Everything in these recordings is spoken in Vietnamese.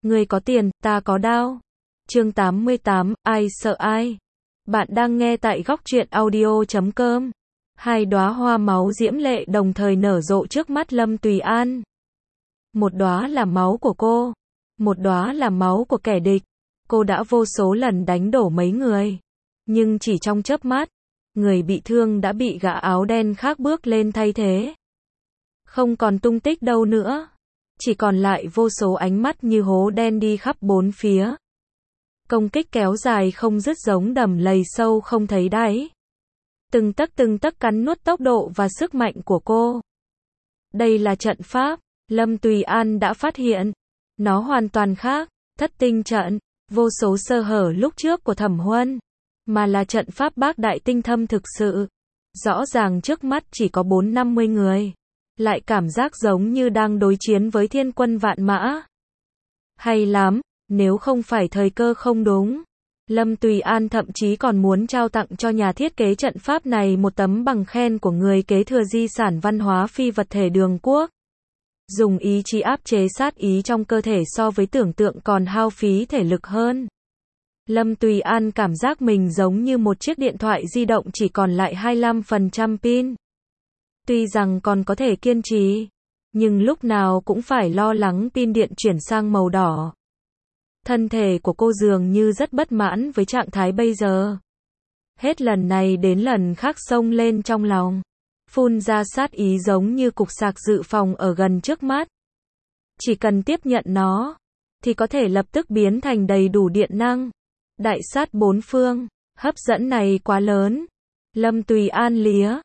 Ngươi có tiền, ta có đao. Chương 88, ai sợ ai? Bạn đang nghe tại góc truyện audio.com. Hai đóa hoa máu diễm lệ đồng thời nở rộ trước mắt Lâm Tùy An. Một đóa là máu của cô, một đóa là máu của kẻ địch. Cô đã vô số lần đánh đổ mấy người, nhưng chỉ trong chớp mắt, người bị thương đã bị gã áo đen khác bước lên thay thế. Không còn tung tích đâu nữa, chỉ còn lại vô số ánh mắt như hố đen đi khắp bốn phía. Công kích kéo dài không dứt giống đầm lầy sâu không thấy đáy. Từng tấc cắn nuốt tốc độ và sức mạnh của cô. Đây là trận pháp, Lâm Tùy An đã phát hiện. Nó hoàn toàn khác, thất tinh trận, vô số sơ hở lúc trước của Thẩm Huân, mà là trận pháp bác đại tinh thâm thực sự. Rõ ràng trước mắt chỉ có 40-50 người, lại cảm giác giống như đang đối chiến với thiên quân vạn mã. Hay lắm, nếu không phải thời cơ không đúng, Lâm Tùy An thậm chí còn muốn trao tặng cho nhà thiết kế trận pháp này một tấm bằng khen của người kế thừa di sản văn hóa phi vật thể Đường Quốc. Dùng ý chí áp chế sát ý trong cơ thể so với tưởng tượng còn hao phí thể lực hơn. Lâm Tùy An cảm giác mình giống như một chiếc điện thoại di động chỉ còn lại 25% pin. Tuy rằng còn có thể kiên trì, nhưng lúc nào cũng phải lo lắng pin điện chuyển sang màu đỏ. Thân thể của cô dường như rất bất mãn với trạng thái bây giờ. Hết lần này đến lần khác xông lên trong lòng, phun ra sát ý giống như cục sạc dự phòng ở gần trước mắt. Chỉ cần tiếp nhận nó, thì có thể lập tức biến thành đầy đủ điện năng. Đại sát bốn phương, hấp dẫn này quá lớn. Lâm Tùy An lía,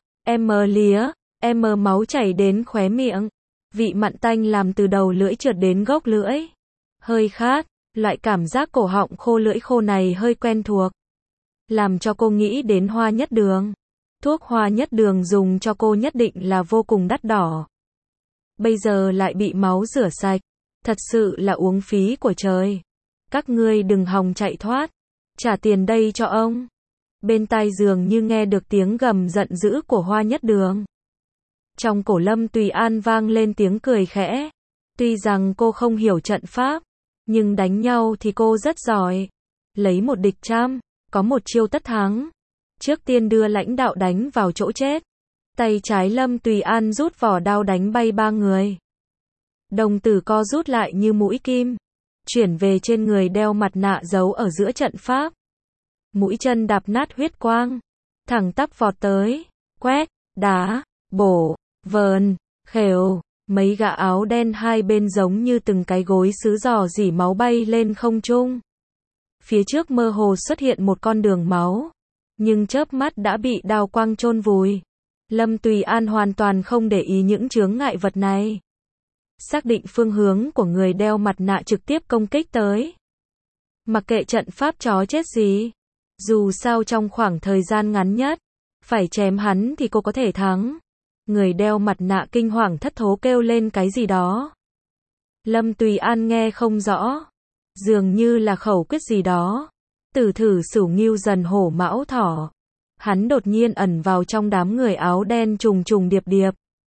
máu chảy đến khóe miệng. Vị mặn tanh làm từ đầu lưỡi trượt đến gốc lưỡi. Hơi khát, loại cảm giác cổ họng khô lưỡi khô này hơi quen thuộc. Làm cho cô nghĩ đến hoa nhất đường. Thuốc hoa nhất đường dùng cho cô nhất định là vô cùng đắt đỏ. Bây giờ lại bị máu rửa sạch. Thật sự là uống phí của trời. Các ngươi đừng hòng chạy thoát. Trả tiền đây cho ông. Bên tai dường như nghe được tiếng gầm giận dữ của hoa nhất đường. Trong cổ Lâm Tùy An vang lên tiếng cười khẽ. Tuy rằng cô không hiểu trận pháp, nhưng đánh nhau thì cô rất giỏi. Lấy một địch trăm, có một chiêu tất thắng. Trước tiên đưa lãnh đạo đánh vào chỗ chết. Tay trái Lâm Tùy An rút vỏ đao đánh bay 3 người. Đồng tử co rút lại như mũi kim. Chuyển về trên người đeo mặt nạ giấu ở giữa trận pháp. Mũi chân đạp nát huyết quang. Thẳng tắp vọt tới. Quét, đá, bổ, vờn, khều. Mấy gã áo đen hai bên giống như từng cái gối sứ rò rỉ máu bay lên không trung. Phía trước mơ hồ xuất hiện một con đường máu. Nhưng chớp mắt đã bị đao quang chôn vùi. Lâm Tùy An hoàn toàn không để ý những chướng ngại vật này. Xác định phương hướng của người đeo mặt nạ trực tiếp công kích tới. Mặc kệ trận pháp chó chết gì. Dù sao trong khoảng thời gian ngắn nhất, phải chém hắn thì cô có thể thắng. Người đeo mặt nạ kinh hoàng thất thố kêu lên cái gì đó. Lâm Tùy An nghe không rõ. Dường như là khẩu quyết gì đó. Tử thử sửu ngưu dần hổ mão thỏ. Hắn đột nhiên ẩn vào trong đám người áo đen trùng trùng điệp điệp.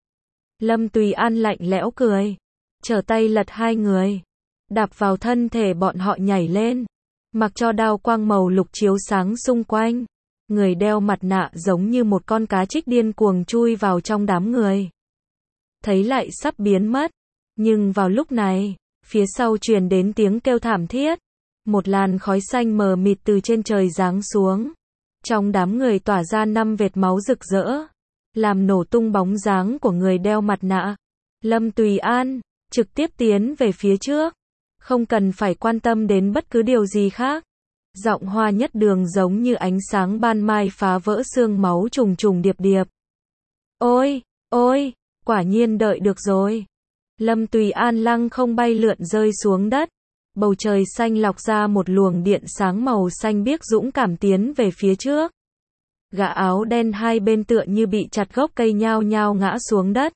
Lâm Tùy An lạnh lẽo cười. Trở tay lật hai người. Đạp vào thân thể bọn họ nhảy lên. Mặc cho đao quang màu lục chiếu sáng xung quanh. Người đeo mặt nạ giống như một con cá trích điên cuồng chui vào trong đám người. Thấy lại sắp biến mất. Nhưng vào lúc này, phía sau truyền đến tiếng kêu thảm thiết. Một làn khói xanh mờ mịt từ trên trời giáng xuống. Trong đám người tỏa ra 5 vệt máu rực rỡ. Làm nổ tung bóng dáng của người đeo mặt nạ. Lâm Tùy An, trực tiếp tiến về phía trước. Không cần phải quan tâm đến bất cứ điều gì khác. Giọng hoa nhất đường giống như ánh sáng ban mai phá vỡ xương máu trùng trùng điệp điệp. Ôi, ôi, quả nhiên đợi được rồi. Lâm Tùy An lăng không bay lượn rơi xuống đất. Bầu trời xanh lọc ra một luồng điện sáng màu xanh biếc dũng cảm tiến về phía trước. Gã áo đen hai bên tựa như bị chặt gốc cây nhao nhao ngã xuống đất.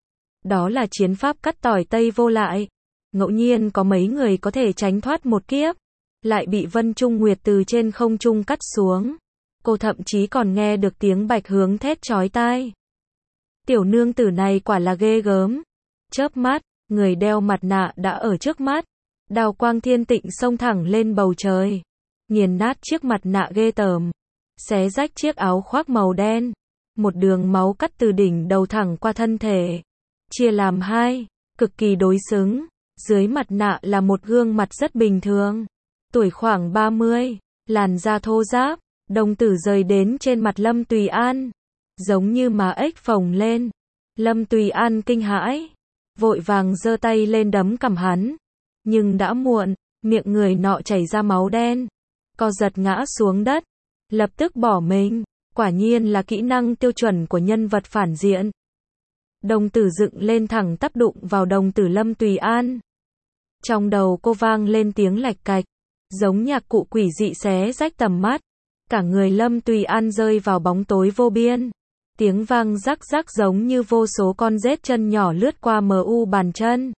Đó là chiến pháp cắt tỏi tây vô lại. Ngẫu nhiên có mấy người có thể tránh thoát một kiếp. Lại bị Vân Trung Nguyệt từ trên không trung cắt xuống. Cô thậm chí còn nghe được tiếng Bạch Hướng thét chói tai. Tiểu nương tử này quả là ghê gớm. Chớp mắt, người đeo mặt nạ đã ở trước mắt. Đào quang thiên tịnh xông thẳng lên bầu trời, nghiền nát chiếc mặt nạ ghê tởm, xé rách chiếc áo khoác màu đen, một đường máu cắt từ đỉnh đầu thẳng qua thân thể, chia làm hai, cực kỳ đối xứng. Dưới mặt nạ là một gương mặt rất bình thường, tuổi khoảng 30, làn da thô ráp, đồng tử rời đến trên mặt Lâm Tùy An, giống như má ếch phồng lên. Lâm Tùy An kinh hãi, vội vàng giơ tay lên đấm cằm hắn, nhưng đã muộn, miệng người nọ chảy ra máu đen, co giật ngã xuống đất, lập tức bỏ mình, quả nhiên là kỹ năng tiêu chuẩn của nhân vật phản diện. Đồng tử dựng lên thẳng tắp đụng vào đồng tử Lâm Tùy An. Trong đầu cô vang lên tiếng lạch cạch, giống nhạc cụ quỷ dị xé rách tầm mắt. Cả người Lâm Tùy An rơi vào bóng tối vô biên. Tiếng vang rắc rắc giống như vô số con rết chân nhỏ lướt qua bàn chân,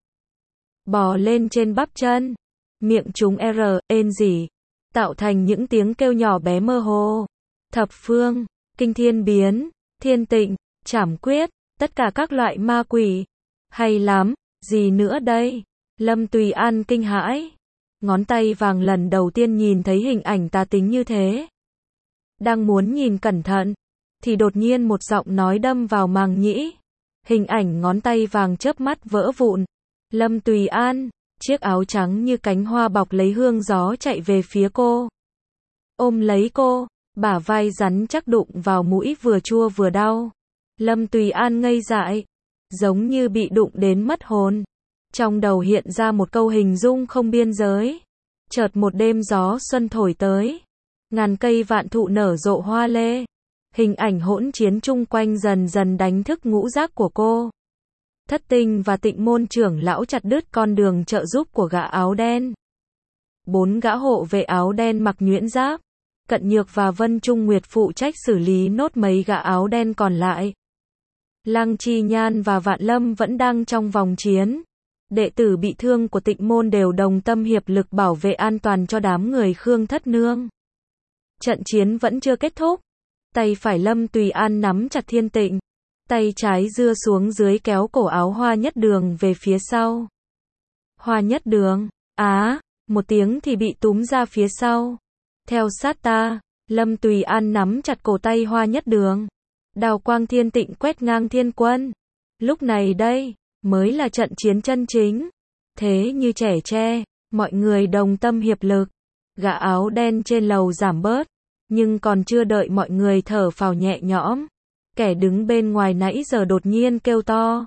bò lên trên bắp chân, miệng chúng ên rỉ, tạo thành những tiếng kêu nhỏ bé mơ hồ. Thập phương, kinh thiên biến, thiên tịnh, trảm quyết, tất cả các loại ma quỷ. Hay lắm, gì nữa đây? Lâm Tùy An kinh hãi, ngón tay vàng lần đầu tiên nhìn thấy hình ảnh tà tính như thế. Đang muốn nhìn cẩn thận, thì đột nhiên một giọng nói đâm vào màng nhĩ. Hình ảnh ngón tay vàng chớp mắt vỡ vụn. Lâm Tùy An, chiếc áo trắng như cánh hoa bọc lấy hương gió chạy về phía cô. Ôm lấy cô, bả vai rắn chắc đụng vào mũi vừa chua vừa đau. Lâm Tùy An ngây dại, giống như bị đụng đến mất hồn. Trong đầu hiện ra một câu hình dung không biên giới. Chợt một đêm gió xuân thổi tới, ngàn cây vạn thụ nở rộ hoa lê. Hình ảnh hỗn chiến chung quanh dần dần đánh thức ngũ giác của cô. Thất Tinh và Tịnh Môn trưởng lão chặt đứt con đường trợ giúp của gã áo đen. 4 gã hộ vệ áo đen mặc nhuyễn giáp, Cận Nhược và Vân Trung Nguyệt phụ trách xử lý nốt mấy gã áo đen còn lại. Lăng Chi Nhan và Vạn Lâm vẫn đang trong vòng chiến. Đệ tử bị thương của Tịnh Môn đều đồng tâm hiệp lực bảo vệ an toàn cho đám người Khương Thất Nương. Trận chiến vẫn chưa kết thúc. Tay phải Lâm Tùy An nắm chặt Thiên Tịnh, tay trái giơ xuống dưới kéo cổ áo Hoa Nhất Đường về phía sau. Hoa Nhất Đường, một tiếng thì bị túm ra phía sau. Theo sát ta, Lâm Tùy An nắm chặt cổ tay Hoa Nhất Đường. Đào quang thiên tịnh quét ngang thiên quân. Lúc này đây, mới là trận chiến chân chính. Thế như trẻ tre, mọi người đồng tâm hiệp lực. Gã áo đen trên lầu giảm bớt. Nhưng còn chưa đợi mọi người thở phào nhẹ nhõm, kẻ đứng bên ngoài nãy giờ đột nhiên kêu to.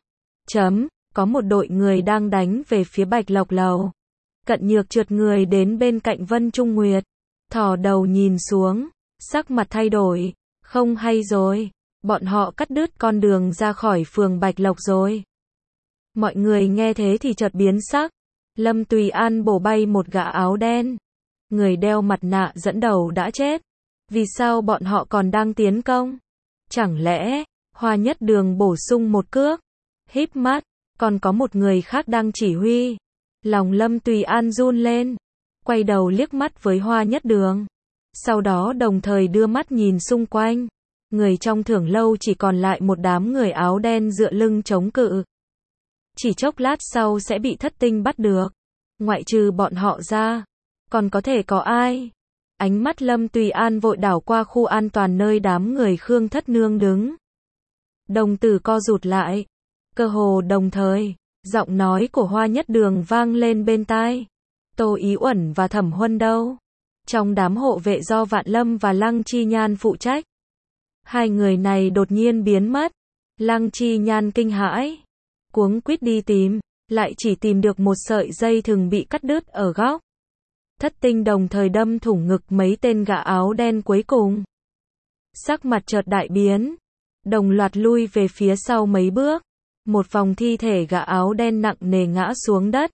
Có một đội người đang đánh về phía Bạch Lộc lầu. Cận Nhược trượt người đến bên cạnh Vân Trung Nguyệt, thò đầu nhìn xuống, sắc mặt thay đổi. Không hay rồi, bọn họ cắt đứt con đường ra khỏi phường Bạch Lộc rồi. Mọi người nghe thế thì chợt biến sắc. Lâm Tùy An bổ bay một gã áo đen. Người đeo mặt nạ dẫn đầu đã chết. Vì sao bọn họ còn đang tiến công? Chẳng lẽ, Hoa Nhất Đường bổ sung một cước? Híp mắt, còn có một người khác đang chỉ huy. Lòng Lâm Tùy An run lên, quay đầu liếc mắt với Hoa Nhất Đường. Sau đó đồng thời đưa mắt nhìn xung quanh. Người trong thưởng lâu chỉ còn lại một đám người áo đen dựa lưng chống cự. Chỉ chốc lát sau sẽ bị Thất Tinh bắt được. Ngoại trừ bọn họ ra, còn có thể có ai? Ánh mắt Lâm Tùy An vội đảo qua khu an toàn nơi đám người Khương Thất Nương đứng. Đồng tử co rụt lại. Cơ hồ đồng thời, giọng nói của Hoa Nhất Đường vang lên bên tai. Tô Ý Uẩn và Thẩm Huân đâu? Trong đám hộ vệ do Vạn Lâm và Lăng Chi Nhan phụ trách. Hai người này đột nhiên biến mất. Lăng Chi Nhan kinh hãi, cuống quýt đi tìm, lại chỉ tìm được một sợi dây thừng bị cắt đứt ở góc. Thất Tinh đồng thời đâm thủng ngực mấy tên gã áo đen cuối cùng. Sắc mặt chợt đại biến, đồng loạt lui về phía sau mấy bước. Một vòng thi thể gã áo đen nặng nề ngã xuống đất.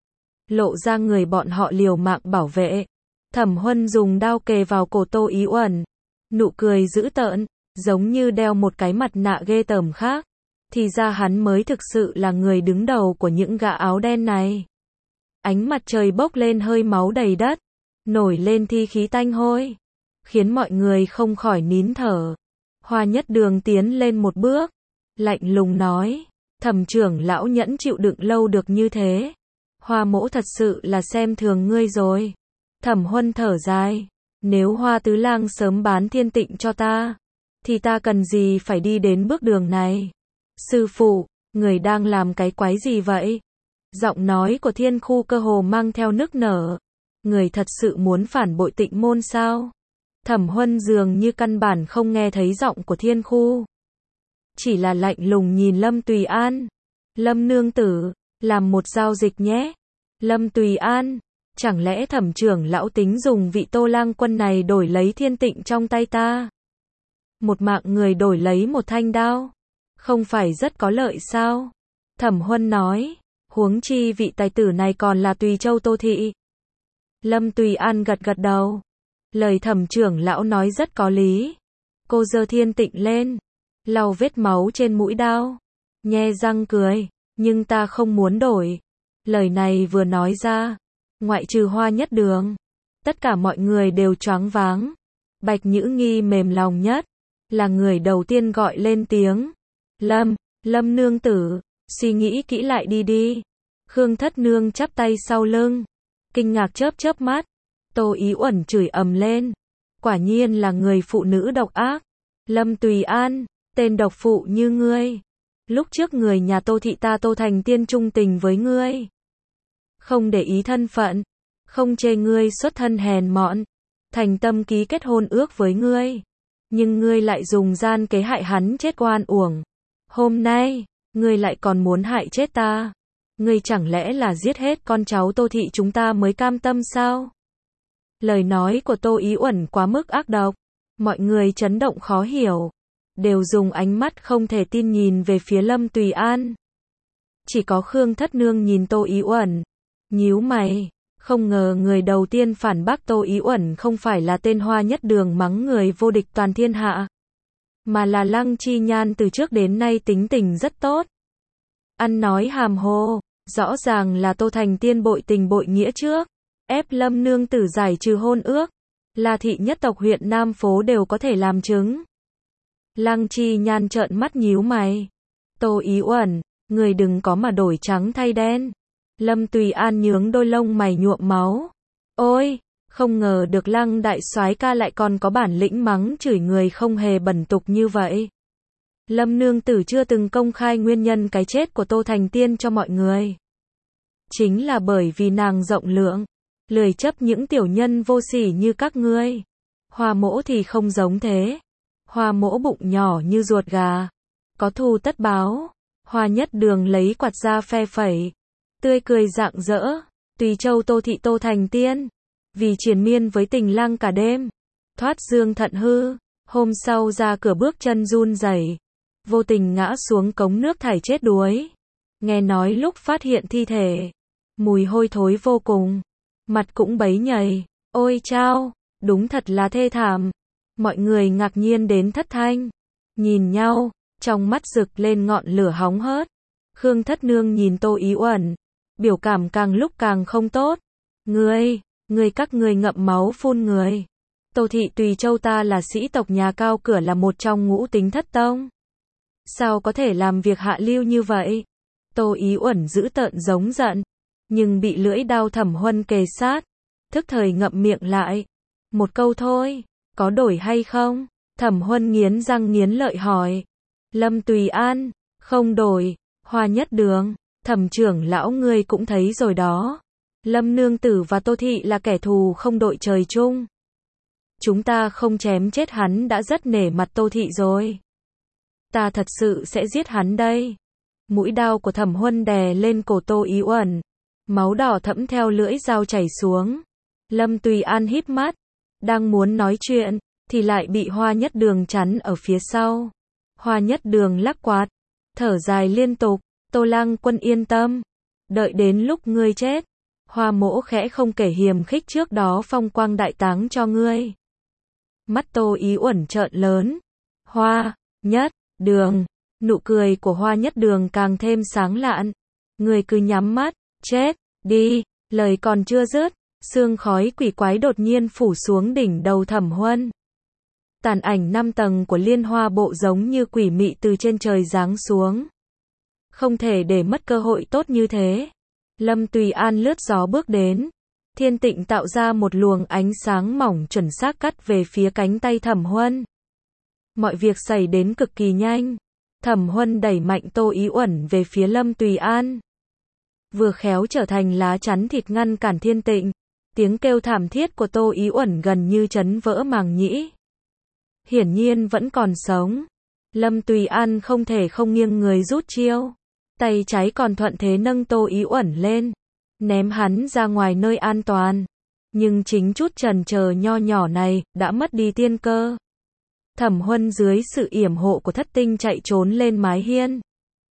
Lộ ra người bọn họ liều mạng bảo vệ. Thẩm Huân dùng đao kề vào cổ Tô Ý Uẩn. Nụ cười dữ tợn, giống như đeo một cái mặt nạ ghê tởm khác. Thì ra hắn mới thực sự là người đứng đầu của những gã áo đen này. Ánh mặt trời bốc lên hơi máu đầy đất, nổi lên thi khí tanh hôi, khiến mọi người không khỏi nín thở. Hoa Nhất Đường tiến lên một bước, lạnh lùng nói, Thẩm trưởng lão nhẫn chịu đựng lâu được như thế. Hoa mỗ thật sự là xem thường ngươi rồi. Thẩm Huân thở dài. Nếu Hoa tứ lang sớm bán Thiên Tịnh cho ta, thì ta cần gì phải đi đến bước đường này. Sư phụ, người đang làm cái quái gì vậy? Giọng nói của Thiên Khu cơ hồ mang theo nức nở. Người thật sự muốn phản bội Tịnh môn sao? Thẩm Huân dường như căn bản không nghe thấy giọng của Thiên Khu. Chỉ là lạnh lùng nhìn Lâm Tùy An. Lâm nương tử, làm một giao dịch nhé. Lâm Tùy An, chẳng lẽ Thẩm trưởng lão tính dùng vị Tô Lang Quân này đổi lấy Thiên Tịnh trong tay ta? Một mạng người đổi lấy một thanh đao, không phải rất có lợi sao? Thẩm Huân nói, huống chi vị tài tử này còn là Tùy Châu Tô Thị. Lâm Tùy An gật gật đầu. Lời Thẩm trưởng lão nói rất có lý. Cô giơ Thiên Tịnh lên, lau vết máu trên mũi đao, nhe răng cười, nhưng ta không muốn đổi. Lời này vừa nói ra, ngoại trừ Hoa Nhất Đường, tất cả mọi người đều choáng váng. Bạch Nhữ Nghi mềm lòng nhất, là người đầu tiên gọi lên tiếng. Lâm nương tử, suy nghĩ kỹ lại đi. Khương Thất Nương chắp tay sau lưng, kinh ngạc chớp mắt. Tô Ý Uẩn chửi ầm lên. Quả nhiên là người phụ nữ độc ác. Lâm Tùy An, tên độc phụ như ngươi. Lúc trước người nhà Tô Thị ta Tô Thành Tiên trung tình với ngươi. Không để ý thân phận, không chê ngươi xuất thân hèn mọn, thành tâm ký kết hôn ước với ngươi. Nhưng ngươi lại dùng gian kế hại hắn chết oan uổng. Hôm nay, ngươi lại còn muốn hại chết ta. Ngươi chẳng lẽ là giết hết con cháu Tô Thị chúng ta mới cam tâm sao? Lời nói của Tô Ý Uẩn quá mức ác độc. Mọi người chấn động khó hiểu, đều dùng ánh mắt không thể tin nhìn về phía Lâm Tùy An. Chỉ có Khương Thất Nương nhìn Tô Ý Uẩn, nhíu mày, không ngờ người đầu tiên phản bác Tô Ý Uẩn không phải là tên Hoa Nhất Đường mắng người vô địch toàn thiên hạ, mà là Lăng Chi Nhan từ trước đến nay tính tình rất tốt. Ăn nói hàm hồ, rõ ràng là Tô Thành Tiên bội tình bội nghĩa trước, ép Lâm nương tử giải trừ hôn ước. Là thị nhất tộc huyện Nam Phố đều có thể làm chứng. Lăng Chi Nhan trợn mắt nhíu mày. Tô Ý Uẩn, người đừng có mà đổi trắng thay đen. Lâm Tùy An nhướng đôi lông mày nhuộm máu. Ôi, không ngờ được Lăng đại soái ca lại còn có bản lĩnh mắng chửi người không hề bẩn tục như vậy. Lâm nương tử chưa từng công khai nguyên nhân cái chết của Tô Thành Tiên cho mọi người. Chính là bởi vì nàng rộng lượng, lười chấp những tiểu nhân vô sỉ như các ngươi. Hoa mỗ thì không giống thế. Hoa mỗ bụng nhỏ như ruột gà, có thù tất báo. Hoa Nhất Đường lấy quạt ra phe phẩy, tươi cười rạng rỡ. Tùy Châu Tô Thị Tô Thành Tiên, vì triền miên với tình lang cả đêm, thoát dương thận hư, hôm sau ra cửa bước chân run rẩy, vô tình ngã xuống cống nước thải chết đuối. Nghe nói lúc phát hiện thi thể, mùi hôi thối vô cùng, mặt cũng bấy nhầy. Ôi chao, đúng thật là thê thảm. Mọi người ngạc nhiên đến thất thanh, nhìn nhau, trong mắt rực lên ngọn lửa hóng hớt. Khương Thất Nương nhìn Tô Ý Uẩn, biểu cảm càng lúc càng không tốt. Ngươi các ngươi ngậm máu phun người. Tô Thị Tùy Châu ta là sĩ tộc nhà cao cửa, là một trong ngũ tính thất tông. Sao có thể làm việc hạ lưu như vậy? Tô Ý Uẩn dữ tợn giống giận, nhưng bị lưỡi đao Thẩm Huân kề sát, thức thời ngậm miệng lại. Một câu thôi, có đổi hay không? Thẩm Huân nghiến răng nghiến lợi hỏi. Lâm Tùy An, không đổi. Hoa Nhất Đường, Thẩm trưởng lão ngươi cũng thấy rồi đó. Lâm nương tử và Tô Thị là kẻ thù không đội trời chung. Chúng ta không chém chết hắn đã rất nể mặt Tô Thị rồi. Ta thật sự sẽ giết hắn đây. Mũi đao của Thẩm Huân đè lên cổ Tô Ý Uẩn, máu đỏ thẫm theo lưỡi dao chảy xuống. Lâm Tùy An híp mắt, đang muốn nói chuyện, thì lại bị Hoa Nhất Đường chắn ở phía sau. Hoa Nhất Đường lắc quạt, thở dài liên tục. Tô Lang Quân yên tâm, đợi đến lúc ngươi chết, Hoa mỗ khẽ không kể hiềm khích trước đó phong quang đại táng cho ngươi. Mắt Tô Ý Uẩn trợn lớn. Hoa Nhất Đường, nụ cười của Hoa Nhất Đường càng thêm sáng lạn. Ngươi cứ nhắm mắt, chết đi. Lời còn chưa dứt, sương khói quỷ quái đột nhiên phủ xuống đỉnh đầu Thẩm Huân. Tàn ảnh 5 tầng của Liên Hoa bộ giống như quỷ mị từ trên trời giáng xuống. Không thể để mất cơ hội tốt như thế. Lâm Tùy An lướt gió bước đến. Thiên Tịnh tạo ra một luồng ánh sáng mỏng chuẩn xác cắt về phía cánh tay Thẩm Huân. Mọi việc xảy đến cực kỳ nhanh. Thẩm Huân đẩy mạnh Tô Ý Uẩn về phía Lâm Tùy An. Vừa khéo trở thành lá chắn thịt ngăn cản Thiên Tịnh. Tiếng kêu thảm thiết của Tô Ý Uẩn gần như chấn vỡ màng nhĩ. Hiển nhiên vẫn còn sống. Lâm Tùy An không thể không nghiêng người rút chiêu. Tay trái còn thuận thế nâng Tô Ý Uẩn lên. Ném hắn ra ngoài nơi an toàn. Nhưng chính chút chần chờ nho nhỏ này, đã mất đi tiên cơ. Thẩm Huân dưới sự yểm hộ của Thất Tinh chạy trốn lên mái hiên.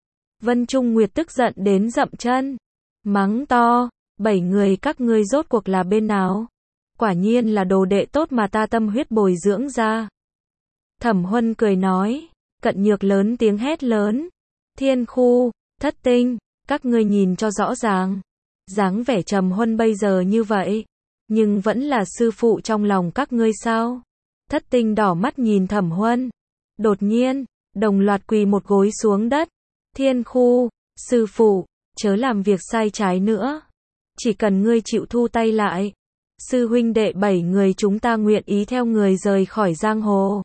Vân Trung Nguyệt tức giận đến dậm chân. Mắng to, 7 người các ngươi rốt cuộc là bên nào? Quả nhiên là đồ đệ tốt mà ta tâm huyết bồi dưỡng ra. Thẩm Huân cười nói, Cận Nhược lớn tiếng hét lớn. Thiên Khu, Thất Tinh, các ngươi nhìn cho rõ ràng. Dáng vẻ Trầm Huân bây giờ như vậy, nhưng vẫn là sư phụ trong lòng các ngươi sao? Thất Tinh đỏ mắt nhìn Thẩm Huân. Đột nhiên, đồng loạt quỳ một gối xuống đất. Thiên Khu, sư phụ, chớ làm việc sai trái nữa. Chỉ cần ngươi chịu thu tay lại, sư huynh đệ 7 người chúng ta nguyện ý theo người rời khỏi giang hồ.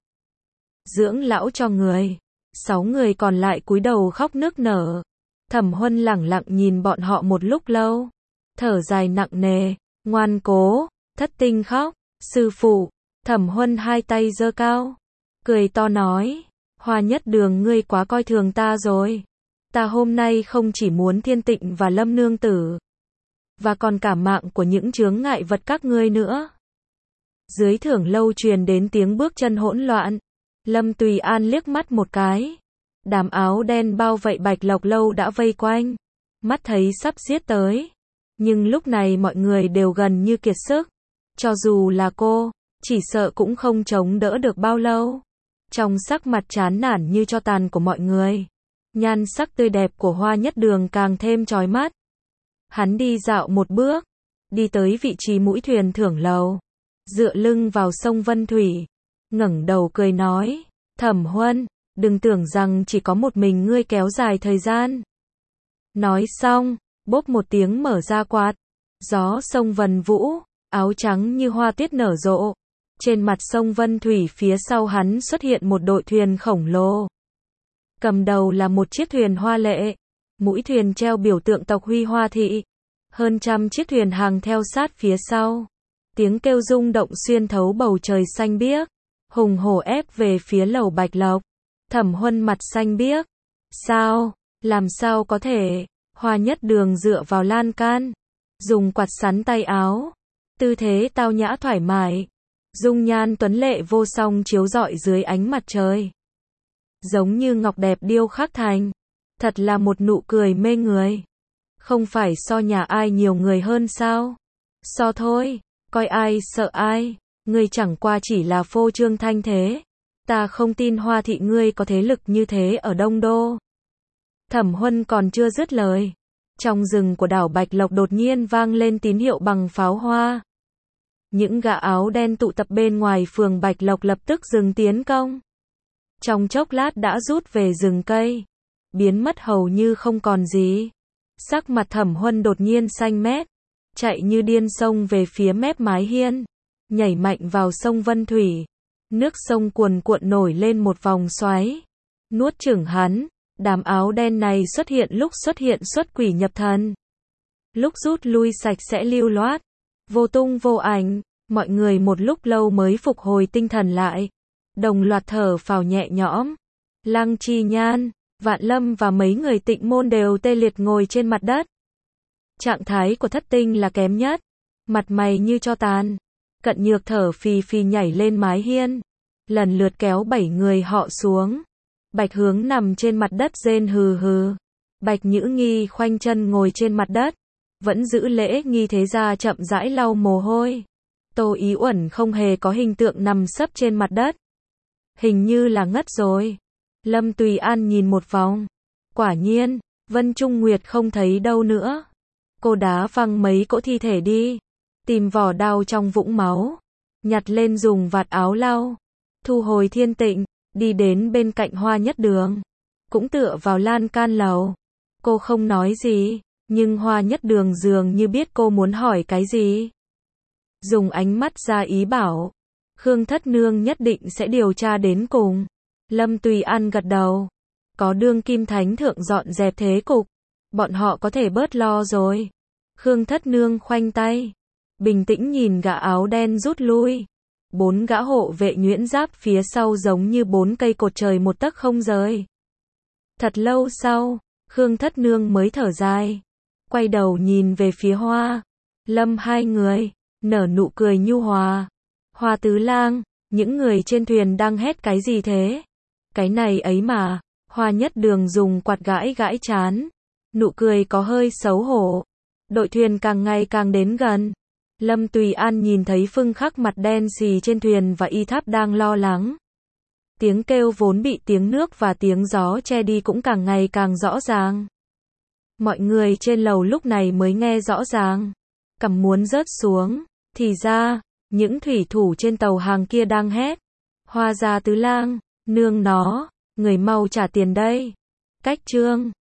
Dưỡng lão cho người. 6 người còn lại cúi đầu khóc nức nở. Thẩm Huân lẳng lặng nhìn bọn họ một lúc lâu. Thở dài nặng nề, ngoan cố. Thất Tinh khóc, sư phụ. Thẩm Huân hai tay giơ cao, cười to nói, Hoa Nhất Đường ngươi quá coi thường ta rồi. Ta hôm nay không chỉ muốn Thiên Tịnh và Lâm nương tử, và còn cả mạng của những chướng ngại vật các ngươi nữa. Dưới thưởng lâu truyền đến tiếng bước chân hỗn loạn. Lâm Tùy An liếc mắt một cái. Đám áo đen bao vây Bạch Lộc lâu đã vây quanh. Mắt thấy sắp giết tới. Nhưng lúc này mọi người đều gần như kiệt sức. Cho dù là cô, chỉ sợ cũng không chống đỡ được bao lâu. Trong sắc mặt chán nản như tro tàn của mọi người, nhan sắc tươi đẹp của Hoa Nhất Đường càng thêm chói mắt. Hắn đi dạo một bước, đi tới vị trí mũi thuyền thưởng lầu, dựa lưng vào sông Vân Thủy, ngẩng đầu cười nói, Thẩm Huân, đừng tưởng rằng chỉ có một mình ngươi kéo dài thời gian. Nói xong, bốp một tiếng mở ra quạt, gió sông vần vũ, áo trắng như hoa tuyết nở rộ. Trên mặt sông Vân Thủy phía sau hắn xuất hiện một đội thuyền khổng lồ. Cầm đầu là một chiếc thuyền hoa lệ, mũi thuyền treo biểu tượng tộc Huy Hoa Thị. Hơn trăm chiếc thuyền hàng theo sát phía sau. Tiếng kêu rung động xuyên thấu bầu trời xanh biếc, hùng hổ ép về phía lầu Bạch Lộc. Thẩm Huân mặt xanh biếc. Sao? Làm sao có thể? Hoa Nhất Đường dựa vào lan can, dùng quạt sắn tay áo, tư thế tao nhã thoải mái. Dung nhan tuấn lệ vô song chiếu rọi dưới ánh mặt trời. Giống như ngọc đẹp điêu khắc thành. Thật là một nụ cười mê người. Không phải so nhà ai nhiều người hơn sao? So thôi, coi ai sợ ai. Ngươi chẳng qua chỉ là phô trương thanh thế. Ta không tin Hoa thị ngươi có thế lực như thế ở Đông Đô. Thẩm Huân còn chưa dứt lời. Trong rừng của đảo Bạch Lộc đột nhiên vang lên tín hiệu bằng pháo hoa. Những gã áo đen tụ tập bên ngoài phường Bạch Lộc lập tức dừng tiến công. Trong chốc lát đã rút về rừng cây, biến mất hầu như không còn gì. Sắc mặt Thẩm Huân đột nhiên xanh mét, chạy như điên xông về phía mép mái hiên, nhảy mạnh vào sông Vân Thủy. Nước sông cuồn cuộn nổi lên một vòng xoáy, nuốt chửng hắn. Đám áo đen này xuất hiện lúc xuất hiện xuất quỷ nhập thần, lúc rút lui sạch sẽ lưu loát, vô tung vô ảnh. Mọi người một lúc lâu mới phục hồi tinh thần lại, đồng loạt thở phào nhẹ nhõm. Lăng Chi Nhan, Vạn Lâm và mấy người Tịnh môn đều tê liệt ngồi trên mặt đất. Trạng thái của Thất Tinh là kém nhất, mặt mày như tro tàn. Cận Nhược thở phì phì nhảy lên mái hiên, lần lượt kéo 7 người họ xuống. Bạch Hướng nằm trên mặt đất rên hừ hừ. Bạch Nhữ Nghi khoanh chân ngồi trên mặt đất, vẫn giữ lễ nghi thế ra chậm rãi lau mồ hôi. Tô Ý Uẩn không hề có hình tượng nằm sấp trên mặt đất, hình như là ngất rồi. Lâm Tùy An nhìn một vòng, quả nhiên, Vân Trung Nguyệt không thấy đâu nữa. Cô đá văng mấy cỗ thi thể đi, tìm vỏ đao trong vũng máu, nhặt lên dùng vạt áo lau, thu hồi Thiên Tịnh, đi đến bên cạnh Hoa Nhất Đường, cũng tựa vào lan can lầu. Cô không nói gì, Nhưng Hoa Nhất Đường dường như biết cô muốn hỏi cái gì. Dùng ánh mắt ra ý bảo. Khương Thất Nương nhất định sẽ điều tra đến cùng. Lâm Tùy An gật đầu. Có đương kim thánh thượng dọn dẹp thế cục. Bọn họ có thể bớt lo rồi. Khương Thất Nương khoanh tay. Bình tĩnh nhìn gã áo đen rút lui. 4 gã hộ vệ nhuyễn giáp phía sau giống như 4 cây cột trời một tấc không rời. Thật lâu sau, Khương Thất Nương mới thở dài. Quay đầu nhìn về phía Hoa, Lâm hai người, nở nụ cười nhu hòa. Hoa tứ lang, những người trên thuyền đang hét cái gì thế? Cái này ấy mà, Hoa Nhất Đường dùng quạt gãi gãi chán. Nụ cười có hơi xấu hổ. Đội thuyền càng ngày càng đến gần. Lâm Tùy An nhìn thấy Phưng Khắc mặt đen xì trên thuyền và Y Tháp đang lo lắng. Tiếng kêu vốn bị tiếng nước và tiếng gió che đi cũng càng ngày càng rõ ràng. Mọi người trên lầu lúc này mới nghe rõ ràng. Cằm muốn rớt xuống. Thì ra, những thủy thủ trên tàu hàng kia đang hét. Hoa gia tứ lang, nương nó, người mau trả tiền đây. Cách chương